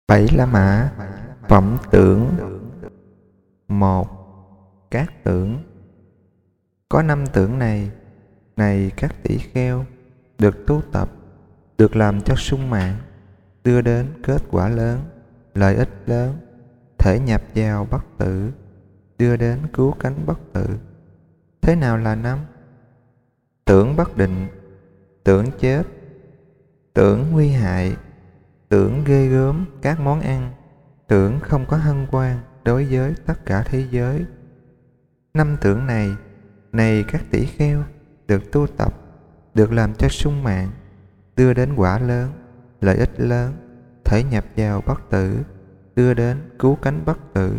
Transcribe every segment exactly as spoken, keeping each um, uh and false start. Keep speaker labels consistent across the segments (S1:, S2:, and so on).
S1: Bảy La Mã phẩm tưởng. Một. Các tưởng. Có năm tưởng này, này các tỷ kheo, được tu tập, được làm cho sung mãn, đưa đến kết quả lớn, lợi ích lớn, thể nhập vào bất tử, đưa đến cứu cánh bất tử. Thế nào là năm? Tưởng bất định, tưởng chết, tưởng nguy hại, tưởng ghê gớm các món ăn, tưởng không có hân hoan đối với tất cả thế giới. Năm tưởng này, này các tỷ kheo, được tu tập, được làm cho sung mãn, đưa đến quả lớn, lợi ích lớn, thể nhập vào bất tử, đưa đến cứu cánh bất tử.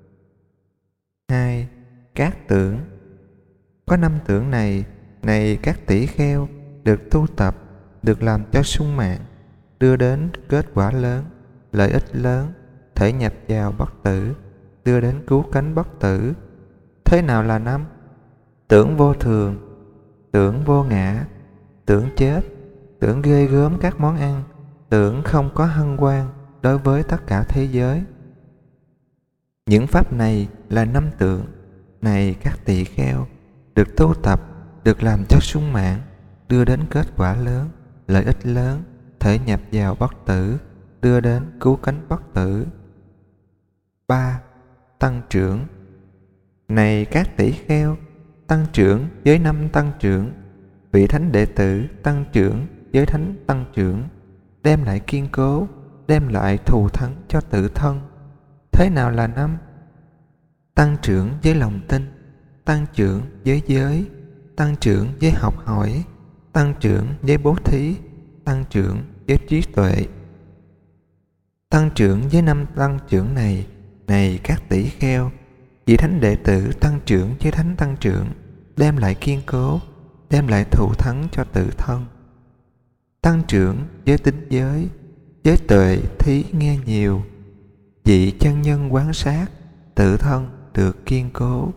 S1: Hai. Các tưởng. Có năm tưởng này, này các tỷ kheo, được tu tập, được làm cho sung mãn, đưa đến kết quả lớn, lợi ích lớn, thể nhập vào bất tử, đưa đến cứu cánh bất tử. Thế nào là năm? Tưởng vô thường, tưởng vô ngã, tưởng chết, tưởng ghê gớm các món ăn, tưởng không có hân hoan đối với tất cả thế giới. Những pháp này là năm tưởng, này các tỷ kheo, được tu tập, được làm cho sung mãn, đưa đến kết quả lớn, lợi ích lớn, thể nhập vào bất tử, đưa đến cứu cánh bất tử. Ba. Tăng trưởng. Này các tỷ kheo, tăng trưởng với năm tăng trưởng, vị thánh đệ tử tăng trưởng với thánh tăng trưởng, đem lại kiên cố, đem lại thù thắng cho tự thân. Thế nào là năm? Tăng trưởng với lòng tin, tăng trưởng với giới, tăng trưởng với học hỏi, tăng trưởng với bố thí, tăng trưởng với trí tuệ. Tăng trưởng với năm tăng trưởng này, này các tỷ kheo, vị thánh đệ tử tăng trưởng với thánh tăng trưởng, đem lại kiên cố, đem lại thù thắng cho tự thân. Tăng trưởng với tín giới, với tuệ thí nghe nhiều, vị chân nhân quán sát, tự thân được kiên cố.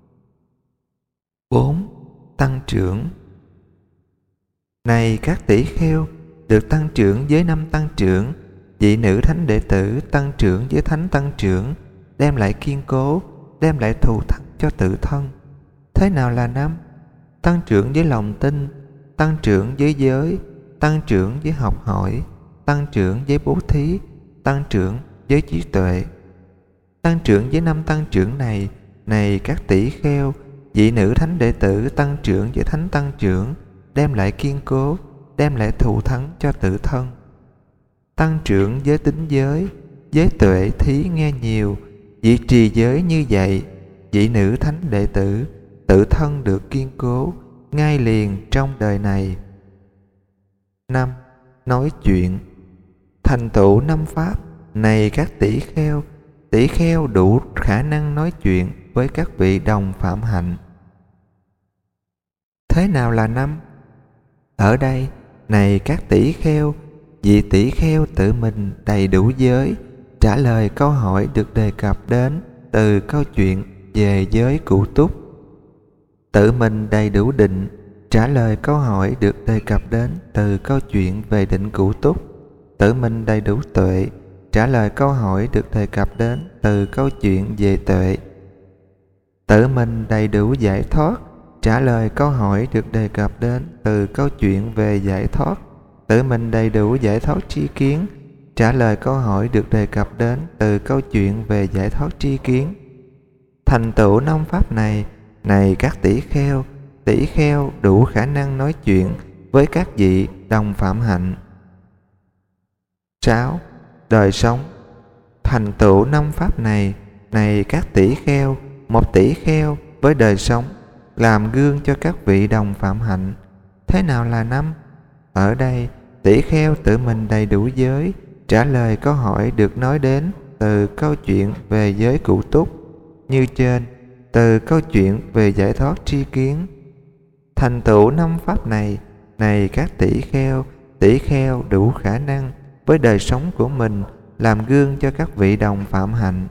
S1: Bốn. Tăng trưởng. Này các tỷ kheo, được tăng trưởng với năm tăng trưởng, vị nữ thánh đệ tử tăng trưởng với thánh tăng trưởng, đem lại kiên cố, đem lại thù thắng cho tự thân. Thế nào là năm? Tăng trưởng với lòng tin, tăng trưởng với giới, tăng trưởng với học hỏi, tăng trưởng với bố thí, tăng trưởng với trí tuệ. Tăng trưởng với năm tăng trưởng này, này các tỷ kheo, vị nữ thánh đệ tử tăng trưởng với thánh tăng trưởng, đem lại kiên cố, đem lại thù thắng cho tự thân. Tăng trưởng với tín giới, với tuệ thí nghe nhiều, vị trì giới như vậy, vị nữ thánh đệ tử tự thân được kiên cố, ngay liền trong đời này. Năm. Nói chuyện. Thành tựu năm pháp, này các tỷ kheo, tỷ kheo đủ khả năng nói chuyện với các vị đồng phạm hạnh. Thế nào là năm? Ở đây, này các tỷ kheo, vị tỷ kheo tự mình đầy đủ giới, trả lời câu hỏi được đề cập đến từ câu chuyện về giới cụ túc. Tự mình đầy đủ định, trả lời câu hỏi được đề cập đến từ câu chuyện về định cụ túc. Tự mình đầy đủ tuệ, trả lời câu hỏi được đề cập đến từ câu chuyện về tuệ. Tự mình đầy đủ giải thoát, trả lời câu hỏi được đề cập đến từ câu chuyện về giải thoát. Tự mình đầy đủ giải thoát tri kiến, trả lời câu hỏi được đề cập đến từ câu chuyện về giải thoát tri kiến. Thành tựu năm pháp này, này các tỷ kheo, tỷ kheo đủ khả năng nói chuyện với các vị đồng phạm hạnh. Sáu. Đời sống. Thành tựu năm pháp này, này các tỷ kheo, một tỷ kheo với đời sống, làm gương cho các vị đồng phạm hạnh. Thế nào là năm? Ở đây, tỷ kheo tự mình đầy đủ giới, trả lời câu hỏi được nói đến từ câu chuyện về giới cụ túc như trên, từ câu chuyện về giải thoát tri kiến. Thành tựu năm pháp này, này các tỷ kheo, tỷ kheo đủ khả năng với đời sống của mình, làm gương cho các vị đồng phạm hạnh.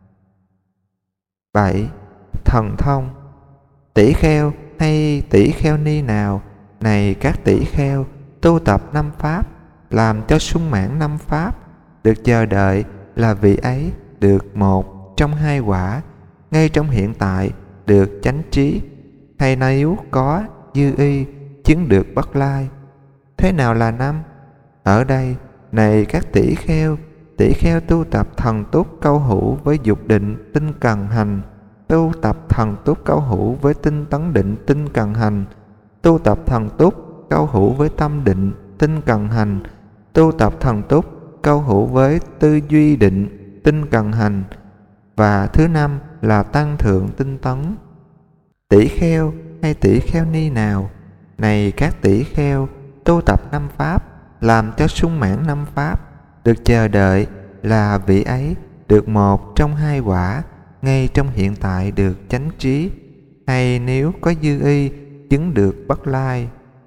S1: Bảy. Thần thông. Tỷ kheo hay tỷ kheo ni nào, này các tỷ kheo, tu tập năm pháp, làm cho sung mãn năm pháp, được chờ đợi là vị ấy được một trong hai quả, ngay trong hiện tại được chánh trí, hay nếu có dư y chứng được bất lai. Thế nào là năm? Ở đây, này các tỷ kheo, tỷ kheo tu tập thần túc câu hữu với dục định tinh cần hành, tu tập thần túc câu hữu với tinh tấn định tinh cần hành, tu tập thần túc câu hữu với tâm định tinh cần hành, tu tập thần túc câu hữu với tư duy định tinh cần hành. Và thứ năm là tăng thượng tinh tấn. Tỷ kheo hay tỷ kheo ni nào? Này các tỷ kheo, tu tập năm pháp, làm cho sung mãn năm pháp, được chờ đợi là vị ấy được một trong hai quả, ngay trong hiện tại được chánh trí, hay nếu có dư y chứng được bất lai.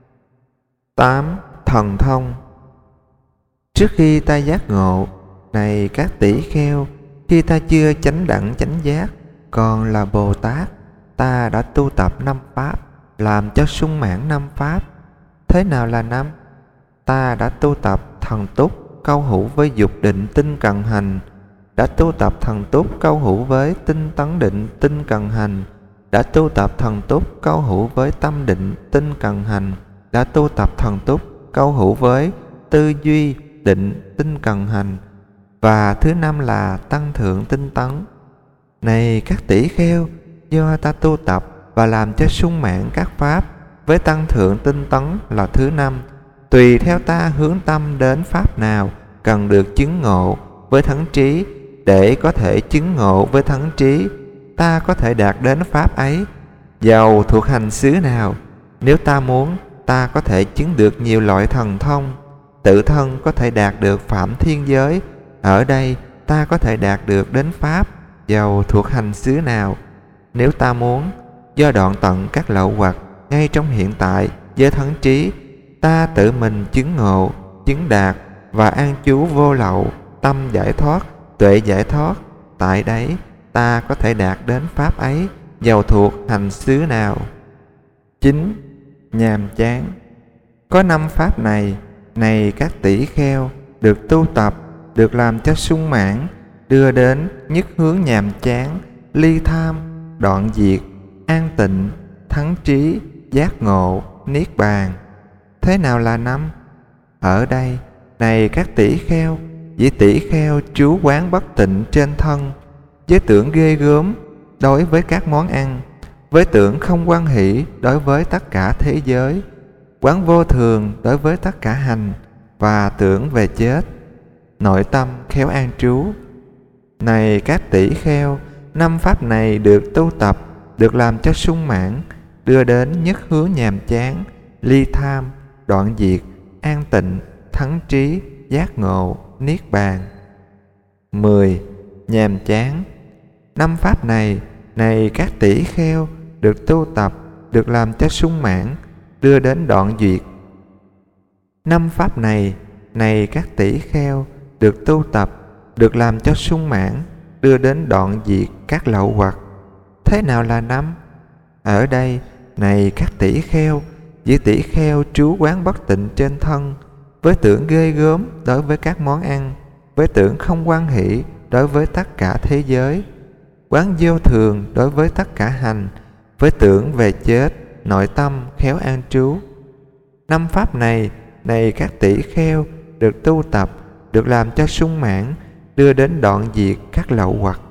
S1: tám. Thần thông. Trước khi ta giác ngộ, này các tỷ kheo, khi ta chưa chánh đẳng chánh giác, còn là Bồ Tát, ta đã tu tập năm pháp, làm cho sung mãn năm pháp. Thế nào là năm? Ta đã tu tập thần túc câu hữu với dục định tinh cần hành, đã tu tập thần túc câu hữu với tinh tấn định tinh cần hành, đã tu tập thần túc câu hữu với tâm định tinh cần hành, đã tu tập thần túc câu hữu với tư duy định tinh cần hành. Và thứ năm là tăng thượng tinh tấn. Này các tỷ kheo, do ta tu tập và làm cho sung mãn các pháp với tăng thượng tinh tấn là thứ năm, tùy theo ta hướng tâm đến pháp nào cần được chứng ngộ với thắng trí, để có thể chứng ngộ với thắng trí, ta có thể đạt đến pháp ấy, dầu thuộc hành xứ nào. Nếu ta muốn, ta có thể chứng được nhiều loại thần thông, tự thân có thể đạt được phạm thiên giới. Ở đây ta có thể đạt được đến pháp, dầu thuộc hành xứ nào. Nếu ta muốn, do đoạn tận các lậu hoặc ngay trong hiện tại với thắng trí, ta tự mình chứng ngộ, chứng đạt và an trú vô lậu, tâm giải thoát, tuệ giải thoát. Tại đấy ta có thể đạt đến pháp ấy, dầu thuộc hành xứ nào. chín. Nhàm chán. Có năm pháp này, này các tỷ kheo, được tu tập, được làm cho sung mãn, đưa đến nhất hướng nhàm chán, ly tham, đoạn diệt, an tịnh, thắng trí, giác ngộ, niết bàn. Thế nào là năm? Ở đây, này các tỷ kheo, vị tỷ kheo trú quán bất tịnh trên thân, với tưởng ghê gớm đối với các món ăn, với tưởng không hoan hỷ đối với tất cả thế giới, quán vô thường đối với tất cả hành, và tưởng về chết, nội tâm khéo an trú. Này các tỷ kheo, năm pháp này được tu tập, được làm cho sung mãn, đưa đến nhất hướng nhàm chán, ly tham, đoạn diệt, an tịnh, thắng trí, giác ngộ, niết bàn. mười. Nhàm chán. Năm pháp này, này các tỷ kheo, được tu tập, được làm cho sung mãn, đưa đến đoạn diệt. Năm pháp này, này các tỷ kheo, được tu tập, được làm cho sung mãn, đưa đến đoạn diệt các lậu hoặc. Thế nào là năm? Ở đây, này các tỷ kheo, vị tỷ kheo trú quán bất tịnh trên thân, với tưởng ghê gớm đối với các món ăn, với tưởng không hoan hỷ đối với tất cả thế giới, quán vô thường đối với tất cả hành, với tưởng về chết, nội tâm khéo an trú. Năm pháp này, này các tỷ kheo, được tu tập, được làm cho sung mãn, đưa đến đoạn diệt các lậu hoặc.